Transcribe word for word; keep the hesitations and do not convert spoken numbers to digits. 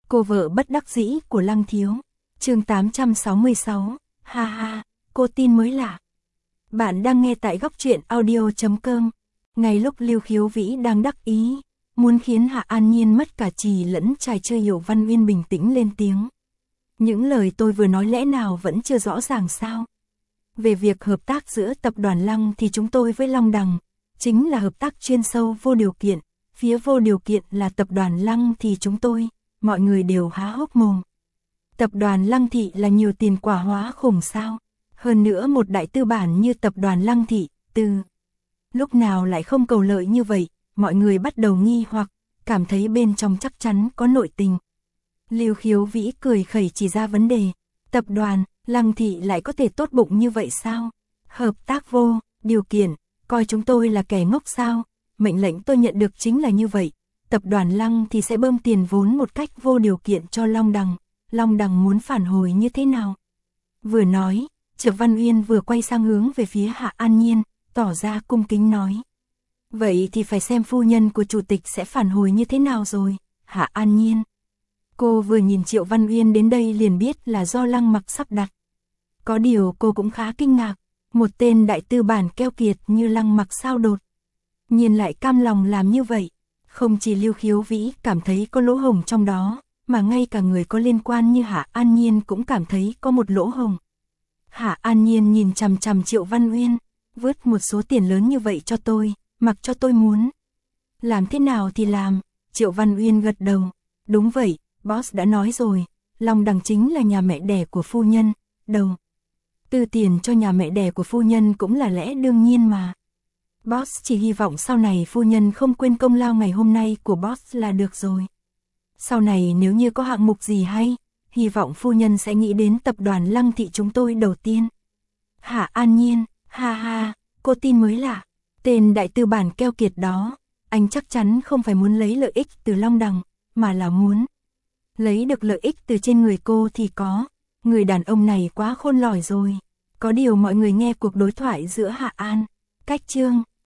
Cô vợ bất đắc dĩ của Lăng Thiếu. Chương tám trăm sáu mươi sáu. Ha ha, cô tin mới lạ. Bạn đang nghe tại góc truyện audio chấm com. Ngay lúc Lưu Khiếu Vĩ đang đắc ý, muốn khiến Hạ An Nhiên mất cả trì lẫn trài chơi, Hiểu Văn Uyên bình tĩnh lên tiếng. Những lời tôi vừa nói lẽ nào vẫn chưa rõ ràng sao? Về việc hợp tác giữa tập đoàn Lăng thì chúng tôi với Long Đằng, chính là hợp tác chuyên sâu vô điều kiện, phía vô điều kiện là tập đoàn Lăng thì chúng tôi, mọi người đều há hốc mồm. Tập đoàn Lăng Thị là nhiều tiền quả hóa khủng sao? Hơn nữa một đại tư bản như tập đoàn Lăng Thị, từ lúc nào lại không cầu lợi như vậy, mọi người bắt đầu nghi hoặc, cảm thấy bên trong chắc chắn có nội tình. Lưu Khiếu Vĩ cười khẩy chỉ ra vấn đề, tập đoàn Lăng Thị lại có thể tốt bụng như vậy sao? Hợp tác vô điều kiện, coi chúng tôi là kẻ ngốc sao? Mệnh lệnh tôi nhận được chính là như vậy, tập đoàn Lăng thì sẽ bơm tiền vốn một cách vô điều kiện cho Long Đằng, Long Đằng muốn phản hồi như thế nào? Vừa nói, Triệu Văn Uyên vừa quay sang hướng về phía Hạ An Nhiên, tỏ ra cung kính nói. Vậy thì phải xem phu nhân của chủ tịch sẽ phản hồi như thế nào rồi, Hạ An Nhiên. Cô vừa nhìn Triệu Văn Uyên đến đây liền biết là do Lăng Mặc sắp đặt. Có điều cô cũng khá kinh ngạc, một tên đại tư bản keo kiệt như Lăng Mặc sao đột nhiên lại cam lòng làm như vậy. Không chỉ Lưu Khiếu Vĩ cảm thấy có lỗ hổng trong đó, mà ngay cả người có liên quan như Hạ An Nhiên cũng cảm thấy có một lỗ hổng. Hạ An Nhiên nhìn chằm chằm Triệu Văn Uyên, vớt một số tiền lớn như vậy cho tôi, mặc cho tôi muốn làm thế nào thì làm. Triệu Văn Uyên gật đầu, đúng vậy, boss đã nói rồi, Long Đằng chính là nhà mẹ đẻ của phu nhân, đầu tư tiền cho nhà mẹ đẻ của phu nhân cũng là lẽ đương nhiên mà. Boss chỉ hy vọng sau này phu nhân không quên công lao ngày hôm nay của boss là được rồi. Sau này nếu như có hạng mục gì hay, hy vọng phu nhân sẽ nghĩ đến tập đoàn Lăng Thị chúng tôi đầu tiên. Hạ An Nhiên, ha ha, cô tin mới lạ. Tên đại tư bản keo kiệt đó, anh chắc chắn không phải muốn lấy lợi ích từ Long Đằng, mà là muốn lấy được lợi ích từ trên người cô thì có. Người đàn ông này quá khôn lỏi rồi. Có điều mọi người nghe cuộc đối thoại giữa Hạ An, Cách Trương